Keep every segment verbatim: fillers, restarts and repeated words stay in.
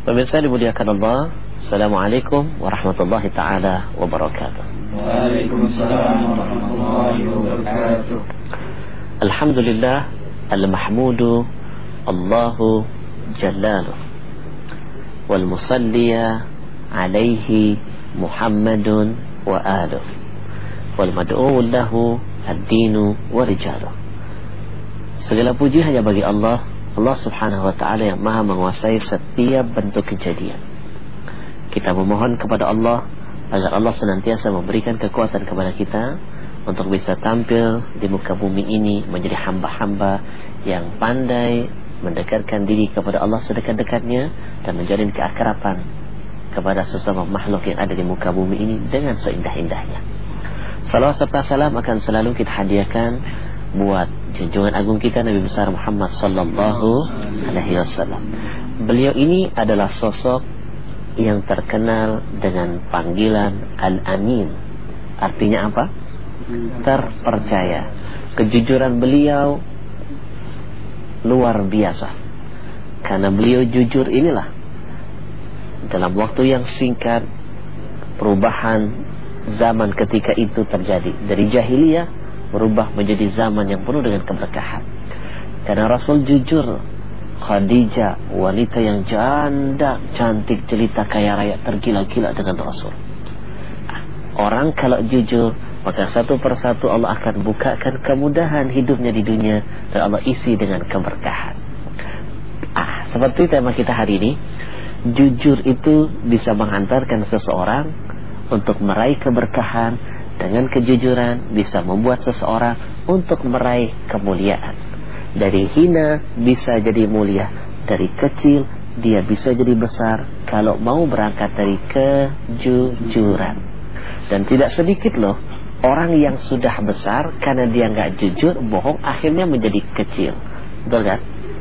Pemirsa dimuliakan Allah, Assalamualaikum warahmatullahi ta'ala wabarakatuh. Waalaikumsalam warahmatullahi wabarakatuh. Alhamdulillah al-mahmudu Allahu jallaluh wal musalliya alaihi Muhammadun wa aluh wal mad'u lahu ad-dinu wa rijaluh. Segala puji hanya bagi Allah, Allah subhanahu wa ta'ala yang maha menguasai setiap bentuk kejadian. Kita memohon kepada Allah agar Allah senantiasa memberikan kekuatan kepada kita untuk bisa tampil di muka bumi ini menjadi hamba-hamba yang pandai mendekatkan diri kepada Allah sedekat-dekatnya dan menjalin keakraban kepada sesama makhluk yang ada di muka bumi ini dengan seindah-indahnya. Salawat serta salam akan selalu kita hadiahkan buat junjungan agung kita Nabi besar Muhammad sallallahu alaihi wasallam. Beliau ini adalah sosok yang terkenal dengan panggilan Al-Amin. Artinya apa? Terpercaya. Kejujuran beliau luar biasa. Karena beliau jujur inilah, dalam waktu yang singkat perubahan zaman ketika itu terjadi. Dari jahiliyah berubah menjadi zaman yang penuh dengan keberkahan. Karena Rasul jujur, Khadijah wanita yang janda, cantik, jelita, kaya raya, tergila-gila dengan Rasul. Orang kalau jujur, maka satu persatu Allah akan bukakan kemudahan hidupnya di dunia dan Allah isi dengan keberkahan. Ah, seperti tema kita hari ini, jujur itu bisa menghantarkan seseorang untuk meraih keberkahan. Dengan kejujuran bisa membuat seseorang untuk meraih kemuliaan. Dari hina bisa jadi mulia, dari kecil dia bisa jadi besar kalau mau berangkat dari kejujuran. Dan tidak sedikit loh orang yang sudah besar karena dia nggak jujur, bohong, akhirnya menjadi kecil. Betul kan?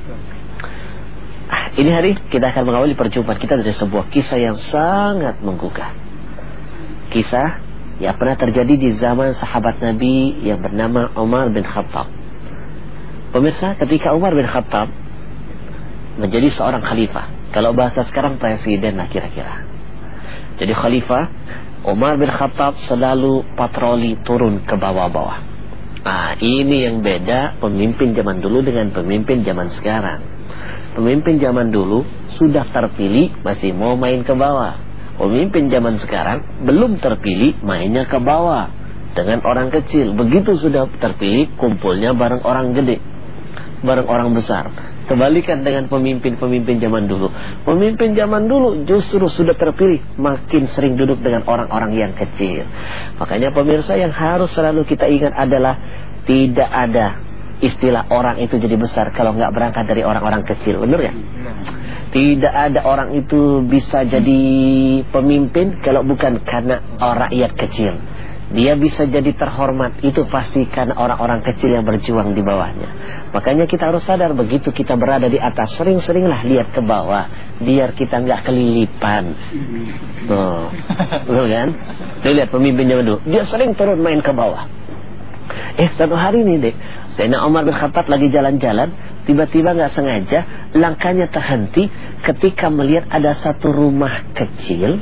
Ah, ini hari kita akan mengawali perjumpaan kita dari sebuah kisah yang sangat menggugah. Kisah yang pernah terjadi di zaman sahabat Nabi yang bernama Umar bin Khattab. Pemirsa, ketika Umar bin Khattab menjadi seorang khalifah, kalau bahasa sekarang presiden lah kira-kira. Jadi khalifah, Umar bin Khattab selalu patroli turun ke bawah-bawah. Nah, ini yang beda pemimpin zaman dulu dengan pemimpin zaman sekarang. Pemimpin zaman dulu sudah terpilih masih mau main ke bawah. Pemimpin zaman sekarang belum terpilih mainnya ke bawah dengan orang kecil. Begitu sudah terpilih kumpulnya bareng orang gede, bareng orang besar. Kebalikan dengan pemimpin-pemimpin zaman dulu. Pemimpin zaman dulu justru sudah terpilih makin sering duduk dengan orang-orang yang kecil. Makanya pemirsa yang harus selalu kita ingat adalah tidak ada istilah orang itu jadi besar kalau nggak berangkat dari orang-orang kecil. Benar ya? Tidak ada orang itu bisa jadi pemimpin kalau bukan karena orang rakyat kecil. Dia bisa jadi terhormat itu pasti karena orang-orang kecil yang berjuang di bawahnya. Makanya kita harus sadar begitu kita berada di atas, sering-seringlah lihat ke bawah biar kita nggak kelilipan. Tuh, tuh kan? Tuh, lihat pemimpin zaman dulu, dia sering turun main ke bawah. Eh satu hari nih deh, Sayyidina Umar bin Khattab lagi jalan-jalan, tiba-tiba nggak sengaja langkahnya terhenti ketika melihat ada satu rumah kecil.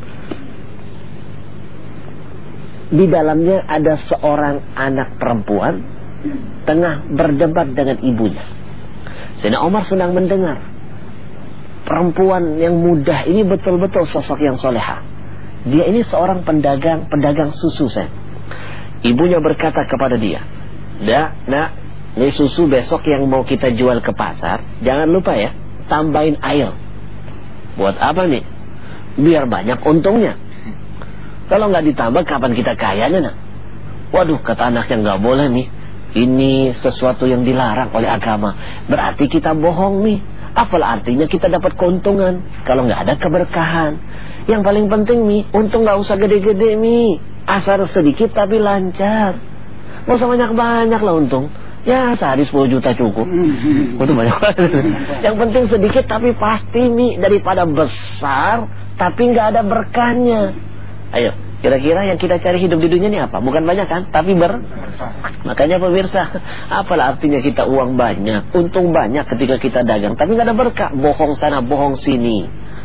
Di dalamnya ada seorang anak perempuan tengah berdebat dengan ibunya. Sayyidina Umar sedang mendengar. Perempuan yang muda ini betul-betul sosok yang soleha. Dia ini seorang pedagang pedagang susu, saya. Ibunya berkata kepada dia, "Dak, nak, ini susu besok yang mau kita jual ke pasar, jangan lupa ya, tambahin air." Buat apa nih? Biar banyak untungnya. Kalau nggak ditambah, kapan kita kayanya, nak? Waduh, kata anaknya, nggak boleh nih. Ini sesuatu yang dilarang oleh agama. Berarti kita bohong nih. Apalah artinya kita dapat keuntungan kalau nggak ada keberkahan. Yang paling penting nih, untung nggak usah gede-gede nih. Asal sedikit tapi lancar. Nggak usah banyak-banyak lah untung. Ya sehari sepuluh juta cukup. Itu banyak. Yang penting sedikit tapi pasti nih, daripada besar tapi nggak ada berkahnya. Ayo, kira-kira yang kita cari hidup di dunia ini apa? Bukan banyak kan, tapi ber. Makanya pemirsa, apalah artinya kita uang banyak, untung banyak ketika kita dagang, tapi nggak ada berkah, bohong sana, bohong sini.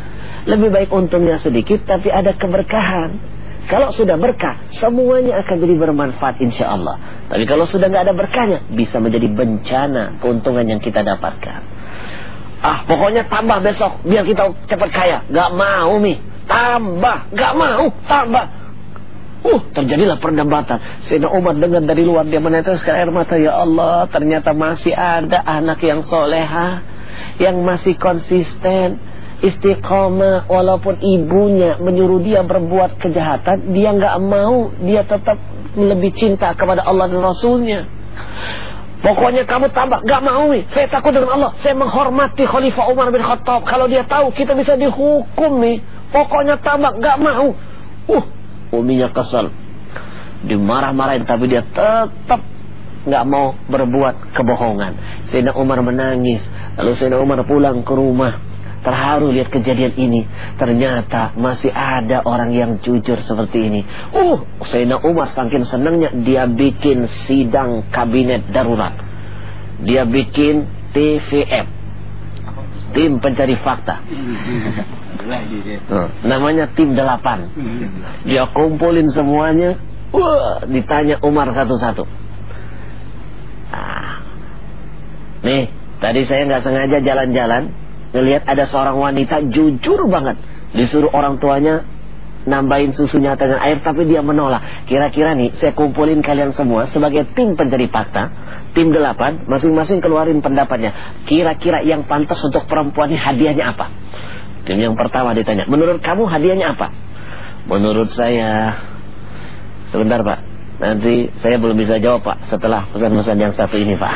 Lebih baik untungnya sedikit tapi ada keberkahan. Kalau sudah berkah, semuanya akan jadi bermanfaat insya Allah. Tapi kalau sudah nggak ada berkahnya, bisa menjadi bencana keuntungan yang kita dapatkan. Ah, pokoknya tambah besok biar kita cepat kaya. Nggak mau Mi, tambah, nggak mau tambah. Uh, terjadilah perdebatan. Sayyidina Umar dengar dari luar, dia meneteskan air mata. Ya Allah, ternyata masih ada anak yang soleha, yang masih konsisten, istiqomah. Walaupun ibunya menyuruh dia berbuat kejahatan, dia nggak mau. Dia tetap lebih cinta kepada Allah dan Rasulnya. Pokoknya kamu tambah, nggak mau nih. Saya takut dengan Allah. Saya menghormati Khalifah Umar bin Khattab. Kalau dia tahu kita bisa dihukum nih, pokoknya tambah, nggak mau. Uh, uminya kesal, dimarah-marahin, tapi dia tetap nggak mau berbuat kebohongan. Sayyidina Umar menangis. Lalu Sayyidina Umar pulang ke rumah, terharu lihat kejadian ini. Ternyata masih ada orang yang jujur seperti ini. Uh, Sayyidina Umar saking senangnya, dia bikin sidang kabinet darurat. Dia bikin T V F, tim pencari fakta. Nah, namanya tim delapan. Dia kumpulin semuanya. Wah, ditanya Umar satu-satu. Nah, nih, tadi saya nggak sengaja jalan-jalan, ngelihat ada seorang wanita jujur banget, disuruh orang tuanya nambahin susunya dengan air, tapi dia menolak. Kira-kira nih, saya kumpulin kalian semua sebagai tim pencari fakta, tim delapan, masing-masing keluarin pendapatnya. Kira-kira yang pantas untuk perempuan ini hadiahnya apa? Tim yang pertama ditanya, menurut kamu hadiahnya apa? Menurut saya, sebentar Pak, nanti saya belum bisa jawab Pak, setelah pesan-pesan yang satu ini Pak.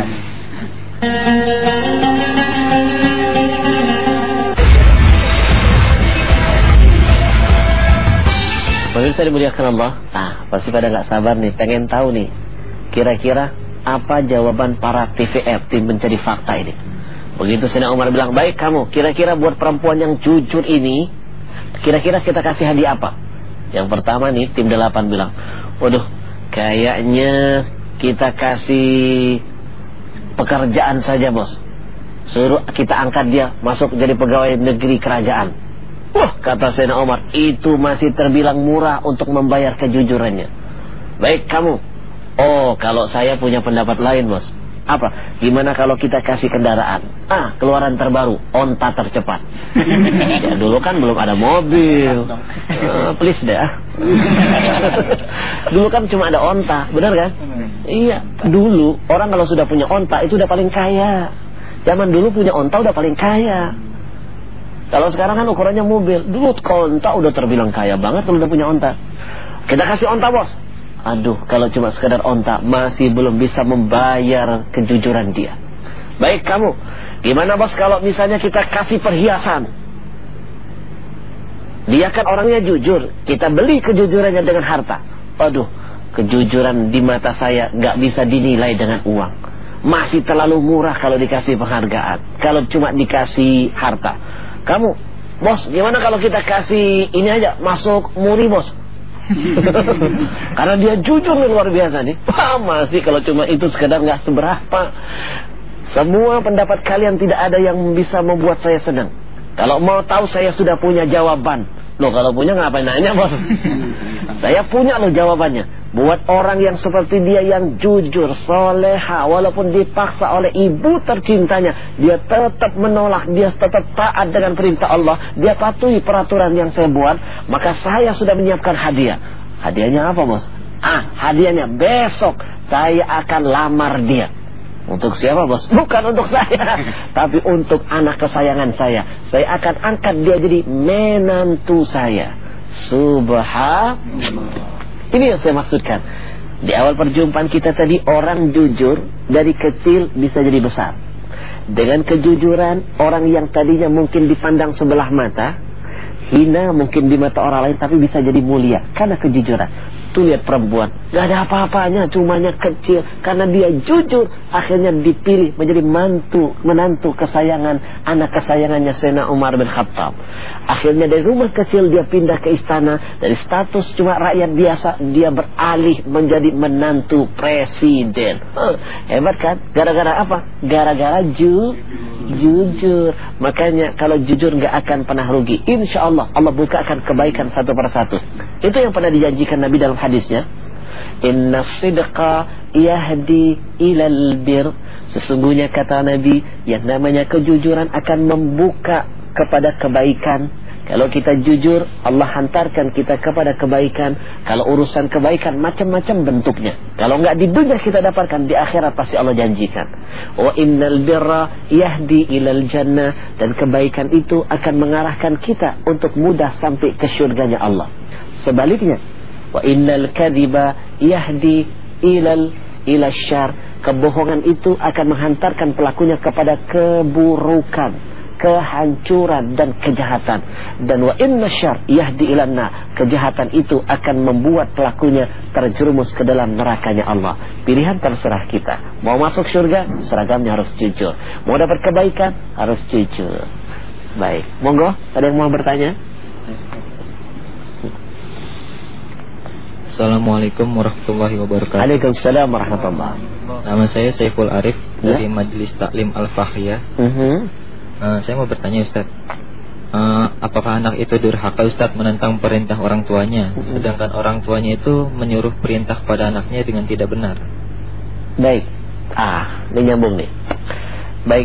Pemirsa dimuliakan Allah, nah pasti pada nggak sabar nih, pengen tahu nih, kira-kira apa jawaban para T V F, tim pencari fakta ini. Begitu Sayyidina Umar bilang, baik kamu, kira-kira buat perempuan yang jujur ini, kira-kira kita kasih hadiah apa? Yang pertama nih, tim delapan bilang, waduh, kayaknya kita kasih pekerjaan saja bos. Suruh kita angkat dia masuk jadi pegawai negeri kerajaan. Wah, kata Sayyidina Umar, itu masih terbilang murah untuk membayar kejujurannya. Baik kamu. Oh, kalau saya punya pendapat lain bos. Apa? Gimana kalau kita kasih kendaraan? Ah, keluaran terbaru, onta tercepat. Ya dulu kan belum ada mobil. uh, Please deh. Dulu kan cuma ada onta, benar kan? Iya, dulu orang kalau sudah punya onta itu udah paling kaya. Zaman dulu punya onta udah paling kaya. Kalau sekarang kan ukurannya mobil. Dulu onta udah terbilang kaya banget kalau udah punya onta. Kita kasih onta bos. Aduh, kalau cuma sekedar onta masih belum bisa membayar kejujuran dia. Baik kamu, gimana bos kalau misalnya kita kasih perhiasan? Dia kan orangnya jujur, kita beli kejujurannya dengan harta. Aduh, kejujuran di mata saya gak bisa dinilai dengan uang. Masih terlalu murah kalau dikasih penghargaan, kalau cuma dikasih harta. Kamu, bos, gimana kalau kita kasih ini aja, masuk muri bos? Karena dia jujur nih, luar biasa nih. Wah, masih kalau cuma itu sekedar nggak seberapa. Semua pendapat kalian tidak ada yang bisa membuat saya senang. Kalau mau tahu saya sudah punya jawaban. Loh, kalau punya ngapain nanya bos? Saya punya loh jawabannya. Buat orang yang seperti dia, yang jujur, soleha, walaupun dipaksa oleh ibu tercintanya, dia tetap menolak, dia tetap taat dengan perintah Allah, dia patuhi peraturan yang saya buat, maka saya sudah menyiapkan hadiah. Hadiahnya apa bos? Ah, hadiahnya besok saya akan lamar dia. Untuk siapa bos? Bukan untuk saya, tapi untuk anak kesayangan saya. Saya akan angkat dia jadi menantu saya. Subhanallah. Ini yang saya maksudkan. Di awal perjumpaan kita tadi, orang jujur dari kecil bisa jadi besar. Dengan kejujuran, orang yang tadinya mungkin dipandang sebelah mata, hina mungkin di mata orang lain, tapi bisa jadi mulia karena kejujuran. Tuh lihat perempuan, gak ada apa-apanya, cumanya kecil, karena dia jujur akhirnya dipilih menjadi mantu, menantu kesayangan, anak kesayangannya Sayyidina Umar bin Khattab. Akhirnya dari rumah kecil dia pindah ke istana, dari status cuma rakyat biasa dia beralih menjadi menantu presiden. Oh, hebat kan? Gara-gara apa? Gara-gara ju jujur. Makanya kalau jujur gak akan pernah rugi. Insya Allah Allah bukakan kebaikan satu persatu. Itu yang pernah dijanjikan Nabi dalam hadisnya, inna sidqa yahdi ilal bir. Sesungguhnya kata Nabi, yang namanya kejujuran akan membuka kepada kebaikan. Kalau kita jujur, Allah hantarkan kita kepada kebaikan. Kalau urusan kebaikan macam-macam bentuknya. Kalau enggak di dunia kita dapatkan, di akhirat pasti Allah janjikan. Wa innal birra yahdi ilal jannah. Dan kebaikan itu akan mengarahkan kita untuk mudah sampai ke syurganya Allah. Sebaliknya, wa innal kadhiba yahdi ilal ilal syarr. Kebohongan itu akan menghantarkan pelakunya kepada keburukan, kehancuran dan kejahatan. Dan wa inna syarr yahdi ilan nar. Kejahatan itu akan membuat pelakunya terjerumus ke dalam nerakanya Allah. Pilihan terserah kita. Mau masuk surga, seragamnya harus jujur. Mau dapat kebaikan, harus jujur. Baik, monggo, ada yang mau bertanya? Assalamualaikum warahmatullahi wabarakatuh. Waalaikumsalam warahmatullahi. Nama saya Saiful Arif Ya. dari Majelis Taklim Al-Fakhiyah. uh-huh. Uh, saya mau bertanya Ustaz, uh, apakah anak itu durhaka Ustaz menentang perintah orang tuanya, sedangkan orang tuanya itu menyuruh perintah kepada anaknya dengan tidak benar? Baik. Ah, ini nyambung nih. Baik.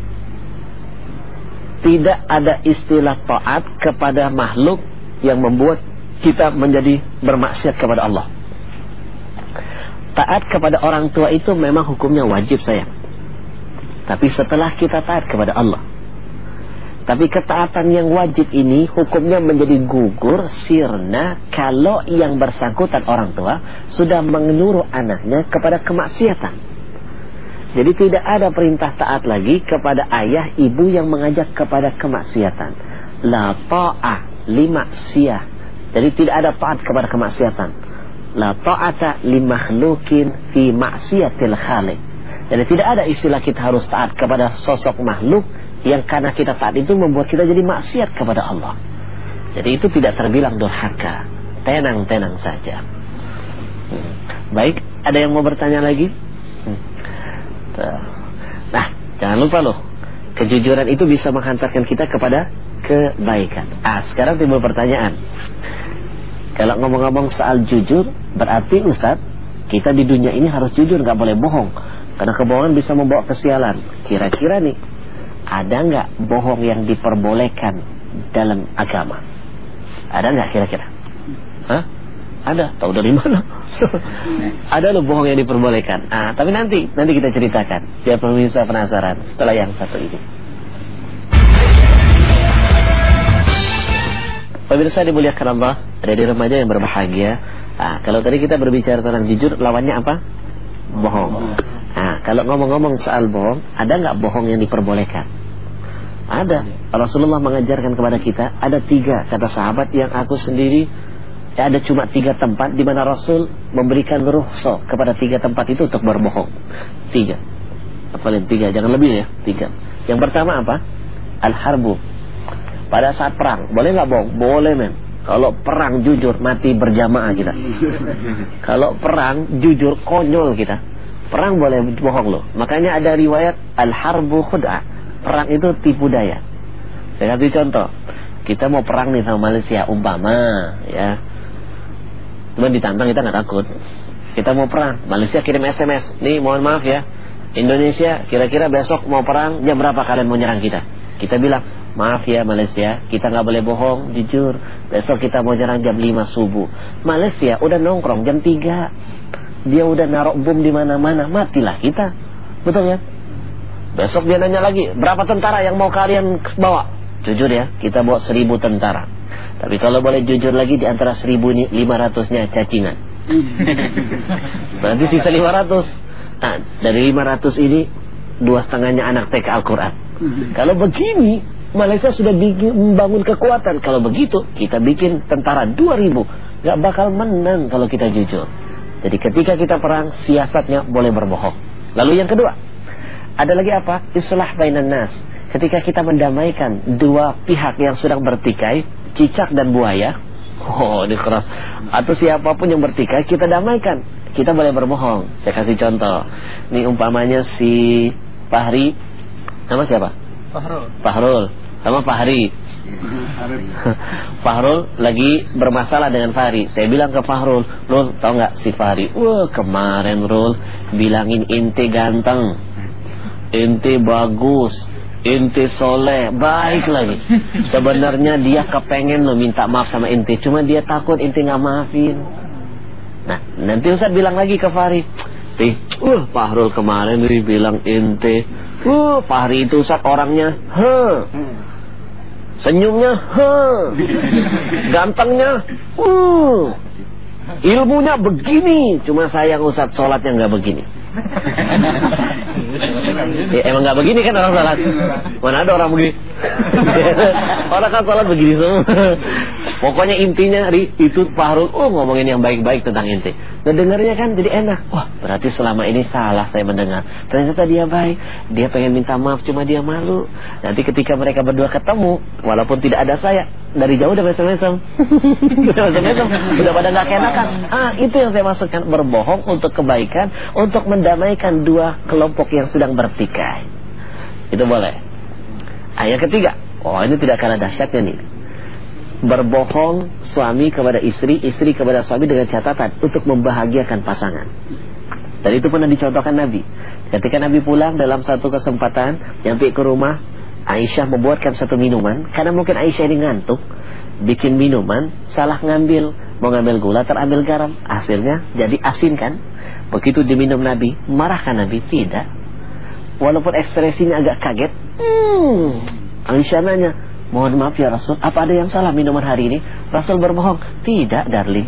Tidak ada istilah taat kepada makhluk yang membuat kita menjadi bermaksiat kepada Allah. Taat kepada orang tua itu memang hukumnya wajib sayang. Tapi setelah kita taat kepada Allah. Tapi ketaatan yang wajib ini hukumnya menjadi gugur, sirna, kalau yang bersangkutan orang tua sudah menyuruh anaknya kepada kemaksiatan. Jadi tidak ada perintah taat lagi kepada ayah ibu yang mengajak kepada kemaksiatan. La ta'ah li maksiyah. Jadi tidak ada taat kepada kemaksiatan. La ta'ata li makhlukin fi maksiatil khaliq. Jadi tidak ada istilah kita harus taat kepada sosok makhluk yang karena kita taat itu membuat kita jadi maksiat kepada Allah. Jadi itu tidak terbilang durhaka. Tenang-tenang saja. hmm. Baik, ada yang mau bertanya lagi? hmm. Nah, jangan lupa loh, kejujuran itu bisa menghantarkan kita kepada kebaikan. Ah, sekarang timbul pertanyaan. Kalau ngomong-ngomong soal jujur, berarti Ustaz, kita di dunia ini harus jujur, gak boleh bohong. Karena kebohongan bisa membawa kesialan. Kira-kira nih, ada nggak bohong yang diperbolehkan dalam agama? Ada nggak kira-kira? Hah? Ada? Tahu dari mana? Ada loh bohong yang diperbolehkan. Ah, tapi nanti, nanti kita ceritakan. Biar pemirsa penasaran setelah yang satu ini. Pemirsa dimuliakan Allah, ada di remaja yang berbahagia. Ah, kalau tadi kita berbicara tentang jujur, lawannya apa? Bohong. Nah, kalau ngomong-ngomong soal bohong, ada nggak bohong yang diperbolehkan? Ada. Rasulullah mengajarkan kepada kita, ada tiga kata sahabat yang aku sendiri, ya ada cuma tiga tempat di mana Rasul memberikan rukhsah kepada tiga tempat itu untuk berbohong. Tiga. Apalagi tiga, jangan lebih ya. Tiga. Yang pertama apa? Al-harbu. Pada saat perang, boleh nggak bohong? Boleh men. Kalau perang jujur, mati berjamaah kita. Kalau perang jujur, konyol kita. Perang boleh bohong loh. Makanya ada riwayat al-harbu khud'ah. Perang itu tipu daya. Saya kasih contoh. Kita mau perang nih sama Malaysia umpama, ya. Cuma ditantang kita nggak takut. Kita mau perang, Malaysia kirim S M S. Nih mohon maaf ya, Indonesia kira-kira besok mau perang jam berapa kalian mau nyerang kita? Kita bilang, maaf ya Malaysia, kita nggak boleh bohong, jujur. Besok kita mau nyerang jam lima subuh. Malaysia udah nongkrong jam tiga. Dia udah naruh bom di mana-mana, matilah kita. Betul ya? Besok dia nanya lagi, berapa tentara yang mau kalian bawa? Jujur ya, kita bawa seribu tentara. Tapi kalau boleh jujur lagi, di antara seribu ini lima ratusnya cacingan. Berarti sisa lima ratus. Nah, dari lima ratus ini dua setengahnya anak T K Al-Quran. Kalau begini, Malaysia sudah bikin, membangun kekuatan. Kalau begitu kita bikin tentara dua ribu, gak bakal menang kalau kita jujur. Jadi ketika kita perang, siasatnya boleh berbohong. Lalu yang kedua, ada lagi apa? Islah bainan nas. Ketika kita mendamaikan dua pihak yang sedang bertikai, cicak dan buaya, oh ini keras, atau siapapun yang bertikai, kita damaikan, kita boleh berbohong. Saya kasih contoh. Ini umpamanya si Fahri, nama siapa? Fahrul. Fahrul sama Fahri. Fahrul lagi bermasalah dengan Fahri. Saya bilang ke Fahrul, Rul, tau gak si Fahri, wah kemarin Rul bilangin inti ganteng, inti bagus, inti soleh, baik lagi. Sebenarnya dia kepengen lo minta maaf sama inti, cuma dia takut inti gak maafin. Nah nanti Ustaz bilang lagi ke Fahri, Tih, uh, Fahrul kemarin dia bilang inti, uh, Fahri itu Ustaz orangnya, huh, senyumnya, huh, gantengnya, uh, ilmunya begini, cuma sayang Ustaz sholatnya nggak begini. Ya, emang nggak begini kan orang sholat? Mana ada orang begini? Orang kan sholat begini semua. Pokoknya intinya Ri, itu Fahrul oh ngomongin yang baik-baik tentang inti. Nah dengarnya kan jadi enak. Wah berarti selama ini salah saya mendengar. Ternyata dia baik, dia pengen minta maaf cuma dia malu. Nanti ketika mereka berdua ketemu, walaupun tidak ada saya, dari jauh udah mesem-mesem. Udah mesem-mesem, udah pada gak kenakan. Ah itu yang saya maksudkan, berbohong untuk kebaikan, untuk mendamaikan dua kelompok yang sedang bertikai. Itu boleh. Ayat ketiga, oh ini tidak kalah dahsyatnya nih. Berbohong suami kepada istri, istri kepada suami dengan catatan untuk membahagiakan pasangan. Dan itu pernah dicontohkan Nabi. Ketika Nabi pulang dalam satu kesempatan, nyampe ke rumah, Aisyah membuatkan satu minuman. Karena mungkin Aisyah ini ngantuk, bikin minuman, salah ngambil, mau ngambil gula terambil garam, akhirnya jadi asin kan. Begitu diminum Nabi, marahkan Nabi? Tidak. Walaupun ekspresinya agak kaget, hmm, Aisyah nanya, mohon maaf ya Rasul, apa ada yang salah minuman hari ini? Rasul berbohong, tidak darling.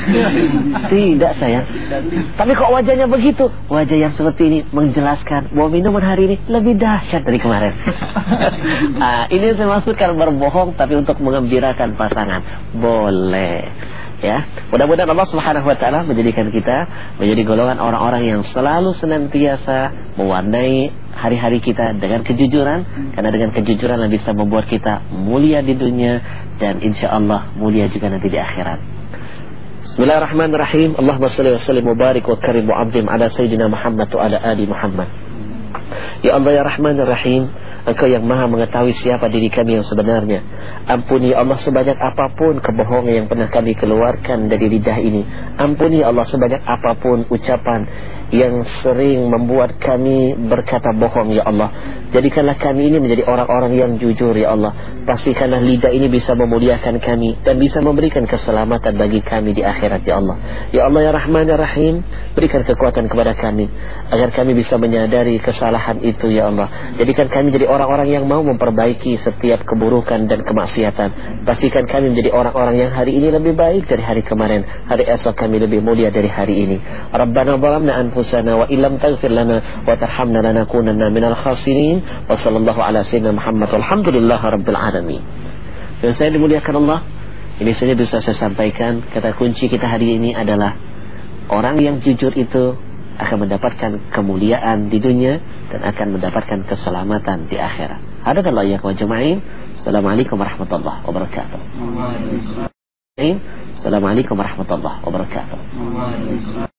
Tidak sayang. Tapi kok wajahnya begitu? Wajah yang seperti ini menjelaskan bahwa minuman hari ini lebih dahsyat dari kemarin. Nah, ini saya maksudkan berbohong tapi untuk mengembirakan pasangan. Boleh. Ya, mudah-mudahan Allah Subhanahu wa taala menjadikan kita menjadi golongan orang-orang yang selalu senantiasa mewarnai hari-hari kita dengan kejujuran, karena dengan kejujuran yang bisa membuat kita mulia di dunia dan insya Allah mulia juga nanti di akhirat. Bismillahirrahmanirrahim. Allahumma shalli wa sallim wa barik wa karim wa azim ala sayyidina Muhammad wa ala ali Muhammad. Ya Allah ya Rahman ya Rahim, Engkau yang maha mengetahui siapa diri kami yang sebenarnya. Ampuni Allah sebanyak apapun kebohongan yang pernah kami keluarkan dari lidah ini. Ampuni Allah sebanyak apapun ucapan yang sering membuat kami berkata bohong ya Allah. Jadikanlah kami ini menjadi orang-orang yang jujur ya Allah. Pastikanlah lidah ini bisa memuliakan kami dan bisa memberikan keselamatan bagi kami di akhirat ya Allah. Ya Allah ya Rahman ya Rahim, berikan kekuatan kepada kami agar kami bisa menyadari kesalahan itu ya Allah. Jadikan kami jadi orang-orang yang mau memperbaiki setiap keburukan dan kemaksiatan. Pastikan kami menjadi orang-orang yang hari ini lebih baik dari hari kemarin, hari esok kami lebih mulia dari hari ini. Rabbana zalamna anfusana wa illam taghfir lana wa tarhamna lanakunanna minal khasirin. Wa sallallahu ala sayyidina Muhammad walhamdulillahi rabbil alamin. Dan saya dimuliakan Allah, ini saja bisa saya sampaikan. Kata kunci kita hari ini adalah orang yang jujur itu akan mendapatkan kemuliaan di dunia dan akan mendapatkan keselamatan di akhirat. Hadakallahu iyyakum ajma'in. Assalamualaikum warahmatullahi wabarakatuh. Assalamualaikum warahmatullahi wabarakatuh.